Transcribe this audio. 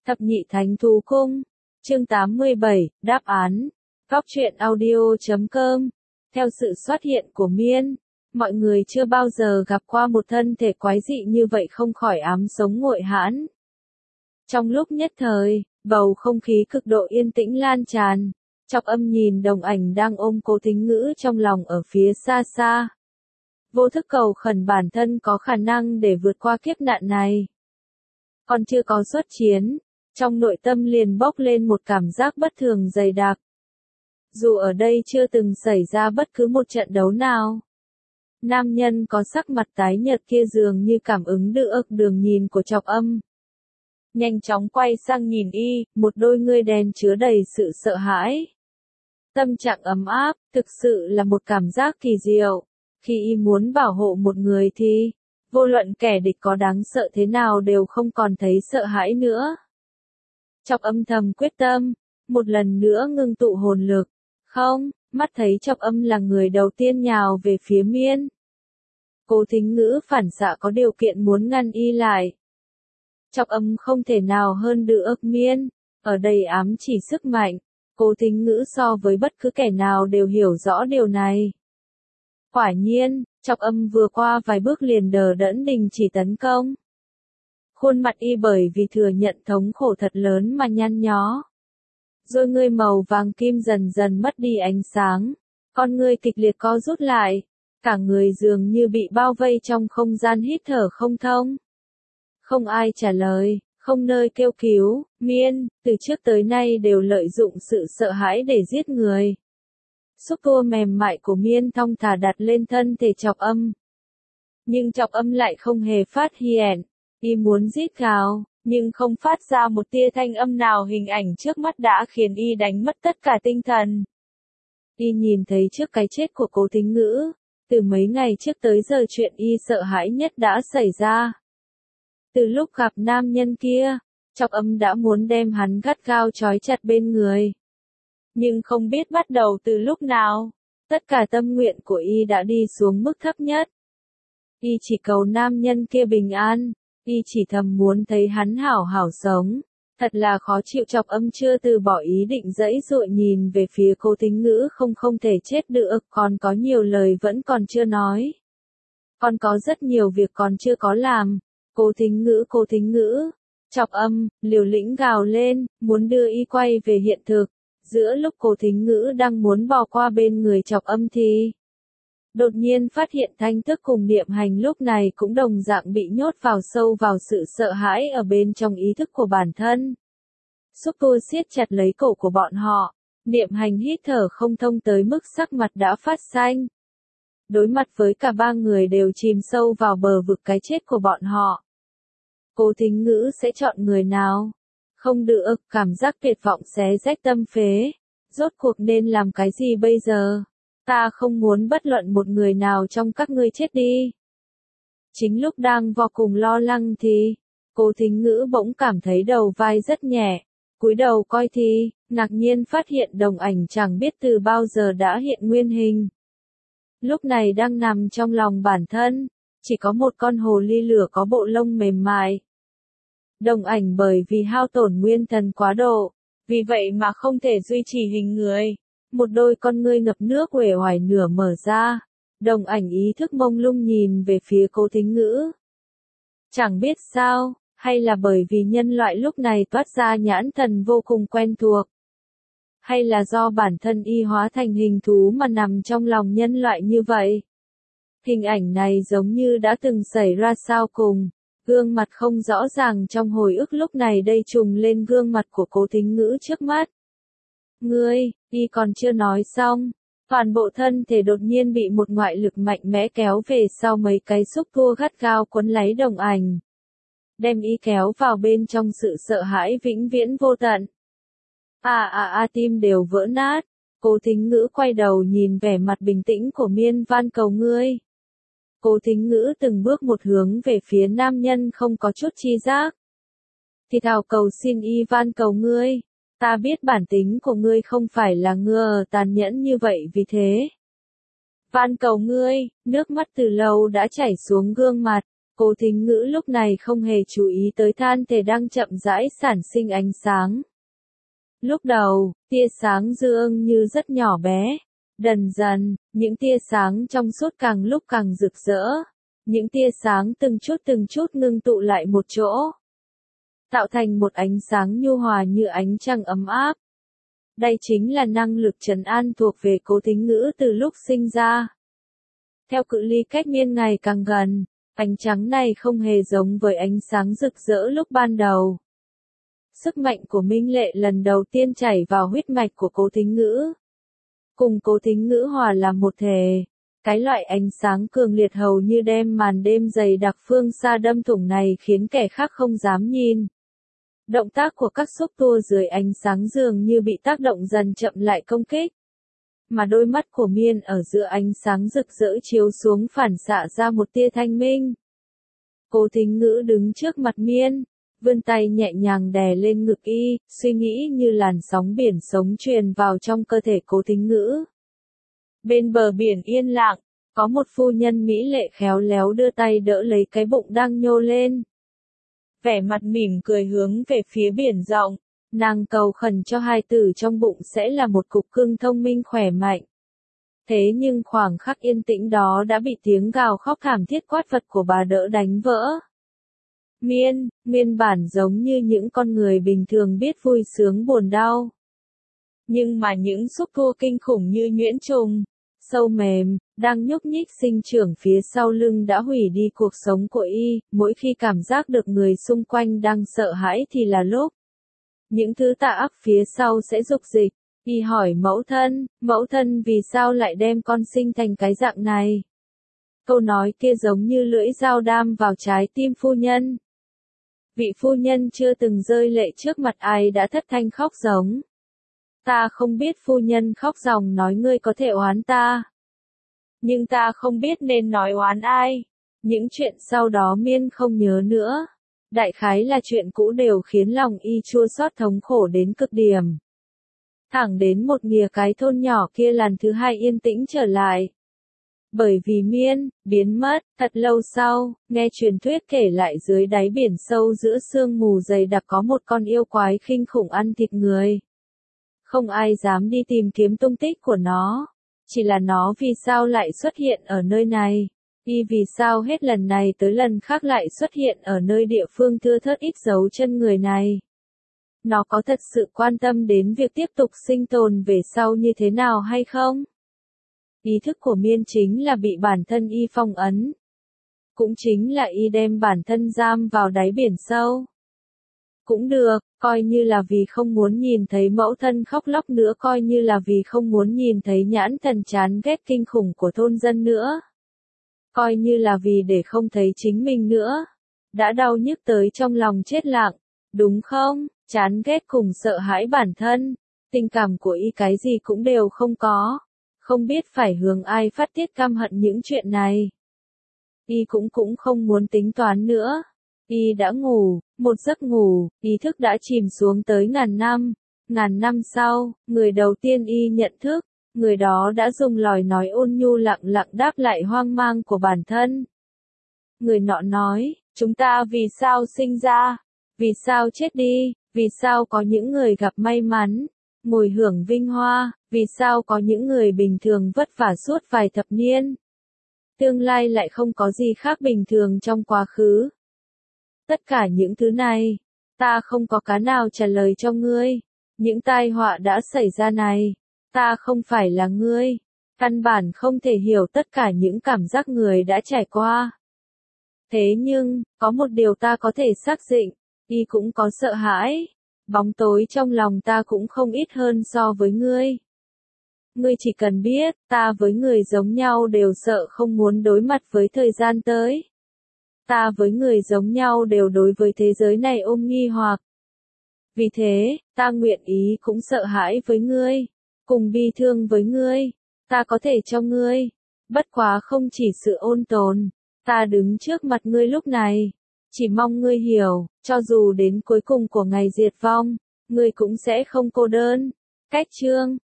Thập nhị thánh thú cung. Chương 87, đáp án. Góc truyện audio.com. Theo sự xuất hiện của Miên, mọi người chưa bao giờ gặp qua một thân thể quái dị như vậy, không khỏi ám sống nguội hãn. Trong lúc nhất thời, bầu không khí cực độ yên tĩnh lan tràn. Chọc Âm nhìn Đồng Ảnh đang ôm Cố Thính Ngữ trong lòng ở phía xa xa. Vô thức cầu khẩn bản thân có khả năng để vượt qua kiếp nạn này. Còn chưa có xuất chiến, trong nội tâm liền bốc lên một cảm giác bất thường dày đặc. Dù ở đây chưa từng xảy ra bất cứ một trận đấu nào. Nam nhân có sắc mặt tái nhợt kia dường như cảm ứng được đường nhìn của Chọc Âm. Nhanh chóng quay sang nhìn y, một đôi ngươi đen chứa đầy sự sợ hãi. Tâm trạng ấm áp, thực sự là một cảm giác kỳ diệu. Khi y muốn bảo hộ một người thì, vô luận kẻ địch có đáng sợ thế nào đều không còn thấy sợ hãi nữa. Chọc Âm thầm quyết tâm, một lần nữa ngưng tụ hồn lực. Không, mắt thấy Chọc Âm là người đầu tiên nhào về phía Miên. Cố Thính Ngữ phản xạ có điều kiện muốn ngăn y lại. Chọc Âm không thể nào hơn được Miên, ở đây ám chỉ sức mạnh. Cố Thính Ngữ so với bất cứ kẻ nào đều hiểu rõ điều này. Quả nhiên, Chọc Âm vừa qua vài bước liền đờ đẫn đình chỉ tấn công. Khuôn mặt y bởi vì thừa nhận thống khổ thật lớn mà nhăn nhó. Rồi ngươi màu vàng kim dần dần mất đi ánh sáng, con ngươi kịch liệt co rút lại, cả người dường như bị bao vây trong không gian hít thở không thông. Không ai trả lời, không nơi kêu cứu. Miên, từ trước tới nay đều lợi dụng sự sợ hãi để giết người. Xúc tua mềm mại của Miên thong thả đặt lên thân thể Chọc Âm. Nhưng Chọc Âm lại không hề phát hiện, y muốn rít gào, nhưng không phát ra một tia thanh âm nào. Hình ảnh trước mắt đã khiến y đánh mất tất cả tinh thần. Y nhìn thấy trước cái chết của Cố Thính Ngữ, từ mấy ngày trước tới giờ chuyện y sợ hãi nhất đã xảy ra. Từ lúc gặp nam nhân kia, Chọc Âm đã muốn đem hắn gắt gao trói chặt bên người. Nhưng không biết bắt đầu từ lúc nào, tất cả tâm nguyện của y đã đi xuống mức thấp nhất. Y chỉ cầu nam nhân kia bình an, y chỉ thầm muốn thấy hắn hảo hảo sống. Thật là khó chịu. Chọc Âm chưa từ bỏ ý định giãy giụa nhìn về phía Cố Thính Ngữ, không thể chết được, còn có nhiều lời vẫn còn chưa nói. Còn có rất nhiều việc còn chưa có làm. Cố Thính Ngữ. Chọc Âm liều lĩnh gào lên, muốn đưa y quay về hiện thực. Giữa lúc Cố Thính Ngữ đang muốn bò qua bên người Chọc Âm thì đột nhiên phát hiện Thanh Thức cùng Niệm Hành lúc này cũng đồng dạng bị nhốt vào sâu vào sự sợ hãi ở bên trong ý thức của bản thân. Xúc tua siết chặt lấy cổ của bọn họ, Niệm Hành hít thở không thông tới mức sắc mặt đã phát xanh. Đối mặt với cả ba người đều chìm sâu vào bờ vực cái chết của bọn họ. Cố Thính Ngữ sẽ chọn người nào? Không được, cảm giác tuyệt vọng xé rách tâm phế. Rốt cuộc nên làm cái gì bây giờ? Ta không muốn bất luận một người nào trong các ngươi chết đi. Chính lúc đang vô cùng lo lắng thì, Cố Thính Ngữ bỗng cảm thấy đầu vai rất nhẹ. Cúi đầu coi thì, ngạc nhiên phát hiện Đồng Ảnh chẳng biết từ bao giờ đã hiện nguyên hình. Lúc này đang nằm trong lòng bản thân, chỉ có một con hồ ly lửa có bộ lông mềm mại. Đồng Ảnh bởi vì hao tổn nguyên thần quá độ, vì vậy mà không thể duy trì hình người. Một đôi con ngươi ngập nước uể oải nửa mở ra. Đồng Ảnh ý thức mông lung nhìn về phía Cố Thính Ngữ. Chẳng biết sao, hay là bởi vì nhân loại lúc này toát ra nhãn thần vô cùng quen thuộc. Hay là do bản thân y hóa thành hình thú mà nằm trong lòng nhân loại như vậy. Hình ảnh này giống như đã từng xảy ra sao cùng. Gương mặt không rõ ràng trong hồi ức lúc này đây trùng lên gương mặt của Cố Thính Ngữ trước mắt. Ngươi, y còn chưa nói xong, toàn bộ thân thể đột nhiên bị một ngoại lực mạnh mẽ kéo về sau, mấy cái xúc tua gắt gao quấn lấy Đồng Ảnh. Đem y kéo vào bên trong sự sợ hãi vĩnh viễn vô tận. Tim đều vỡ nát. Cố Thính Ngữ quay đầu nhìn vẻ mặt bình tĩnh của Miên, van cầu ngươi. Cố Thính Ngữ từng bước một hướng về phía nam nhân không có chút chi giác. Thì thào cầu xin y, van cầu ngươi. Ta biết bản tính của ngươi không phải là ngờ tàn nhẫn như vậy, vì thế. Van cầu ngươi, nước mắt từ lâu đã chảy xuống gương mặt. Cố Thính Ngữ lúc này không hề chú ý tới than thể đang chậm rãi sản sinh ánh sáng. Lúc đầu, tia sáng dương như rất nhỏ bé. Dần dần, những tia sáng trong suốt càng lúc càng rực rỡ. Những tia sáng từng chút ngưng tụ lại một chỗ. Tạo thành một ánh sáng nhu hòa như ánh trăng ấm áp. Đây chính là năng lực trấn an thuộc về Cố Thính Ngữ từ lúc sinh ra. Theo cự ly cách Miên ngày càng gần, ánh trắng này không hề giống với ánh sáng rực rỡ lúc ban đầu. Sức mạnh của Minh Lệ lần đầu tiên chảy vào huyết mạch của Cố Thính Ngữ. Cùng Cố Thính Ngữ hòa làm một thể. Cái loại ánh sáng cường liệt hầu như đem màn đêm dày đặc phương xa đâm thủng này khiến kẻ khác không dám nhìn. Động tác của các xúc tua dưới ánh sáng dường như bị tác động dần chậm lại công kích. Mà đôi mắt của Miên ở giữa ánh sáng rực rỡ chiếu xuống phản xạ ra một tia thanh minh. Cố Thính Ngữ đứng trước mặt Miên, vươn tay nhẹ nhàng đè lên ngực y, suy nghĩ như làn sóng biển sống truyền vào trong cơ thể Cố Thính Ngữ. Bên bờ biển yên lặng, có một phu nhân mỹ lệ khéo léo đưa tay đỡ lấy cái bụng đang nhô lên. Vẻ mặt mỉm cười hướng về phía biển rộng, nàng cầu khẩn cho hài tử trong bụng sẽ là một cục cưng thông minh khỏe mạnh. Thế nhưng khoảng khắc yên tĩnh đó đã bị tiếng gào khóc thảm thiết quát vật của bà đỡ đánh vỡ. Miên bản giống như những con người bình thường biết vui sướng buồn đau. Nhưng mà những xúc tua kinh khủng như nhuyễn trùng, sâu mềm, đang nhúc nhích sinh trưởng phía sau lưng đã hủy đi cuộc sống của y, mỗi khi cảm giác được người xung quanh đang sợ hãi thì là lúc. Những thứ tà ác phía sau sẽ dục dịch, y hỏi mẫu thân vì sao lại đem con sinh thành cái dạng này? Câu nói kia giống như lưỡi dao đâm vào trái tim phu nhân. Vị phu nhân chưa từng rơi lệ trước mặt ai đã thất thanh khóc giống. Ta không biết, phu nhân khóc ròng nói, ngươi có thể oán ta. Nhưng ta không biết nên nói oán ai. Những chuyện sau đó Miên không nhớ nữa. Đại khái là chuyện cũ đều khiến lòng y chua xót thống khổ đến cực điểm. Thẳng đến một nghìa cái thôn nhỏ kia lần thứ hai yên tĩnh trở lại. Bởi vì Miên biến mất, thật lâu sau, nghe truyền thuyết kể lại dưới đáy biển sâu giữa sương mù dày đặc có một con yêu quái kinh khủng ăn thịt người. Không ai dám đi tìm kiếm tung tích của nó. Chỉ là nó vì sao lại xuất hiện ở nơi này? Vì sao hết lần này tới lần khác lại xuất hiện ở nơi địa phương thưa thớt ít dấu chân người này? Nó có thật sự quan tâm đến việc tiếp tục sinh tồn về sau như thế nào hay không? Ý thức của Miên chính là bị bản thân y phong ấn. Cũng chính là y đem bản thân giam vào đáy biển sâu. Cũng được, coi như là vì không muốn nhìn thấy mẫu thân khóc lóc nữa, coi như là vì không muốn nhìn thấy nhãn thần chán ghét kinh khủng của thôn dân nữa. Coi như là vì để không thấy chính mình nữa. Đã đau nhức tới trong lòng chết lặng, đúng không? Chán ghét cùng sợ hãi bản thân. Tình cảm của y cái gì cũng đều không có. Không biết phải hướng ai phát tiết căm hận những chuyện này. Y cũng không muốn tính toán nữa. Y đã ngủ, một giấc ngủ, ý thức đã chìm xuống tới ngàn năm. Ngàn năm sau, người đầu tiên y nhận thức, người đó đã dùng lời nói ôn nhu lặng lặng đáp lại hoang mang của bản thân. Người nọ nói, chúng ta vì sao sinh ra? Vì sao chết đi? Vì sao có những người gặp may mắn, ngồi hưởng vinh hoa? Vì sao có những người bình thường vất vả suốt vài thập niên? Tương lai lại không có gì khác bình thường trong quá khứ. Tất cả những thứ này, ta không có cá nào trả lời cho ngươi. Những tai họa đã xảy ra này, ta không phải là ngươi. Căn bản không thể hiểu tất cả những cảm giác người đã trải qua. Thế nhưng, có một điều ta có thể xác định, y cũng có sợ hãi. Bóng tối trong lòng ta cũng không ít hơn so với ngươi. Ngươi chỉ cần biết, ta với người giống nhau đều sợ không muốn đối mặt với thời gian tới. Ta với người giống nhau đều đối với thế giới này ôm nghi hoặc. Vì thế, ta nguyện ý cũng sợ hãi với ngươi, cùng bi thương với ngươi, ta có thể cho ngươi. Bất quá không chỉ sự ôn tồn, ta đứng trước mặt ngươi lúc này, chỉ mong ngươi hiểu, cho dù đến cuối cùng của ngày diệt vong, ngươi cũng sẽ không cô đơn. Cách chương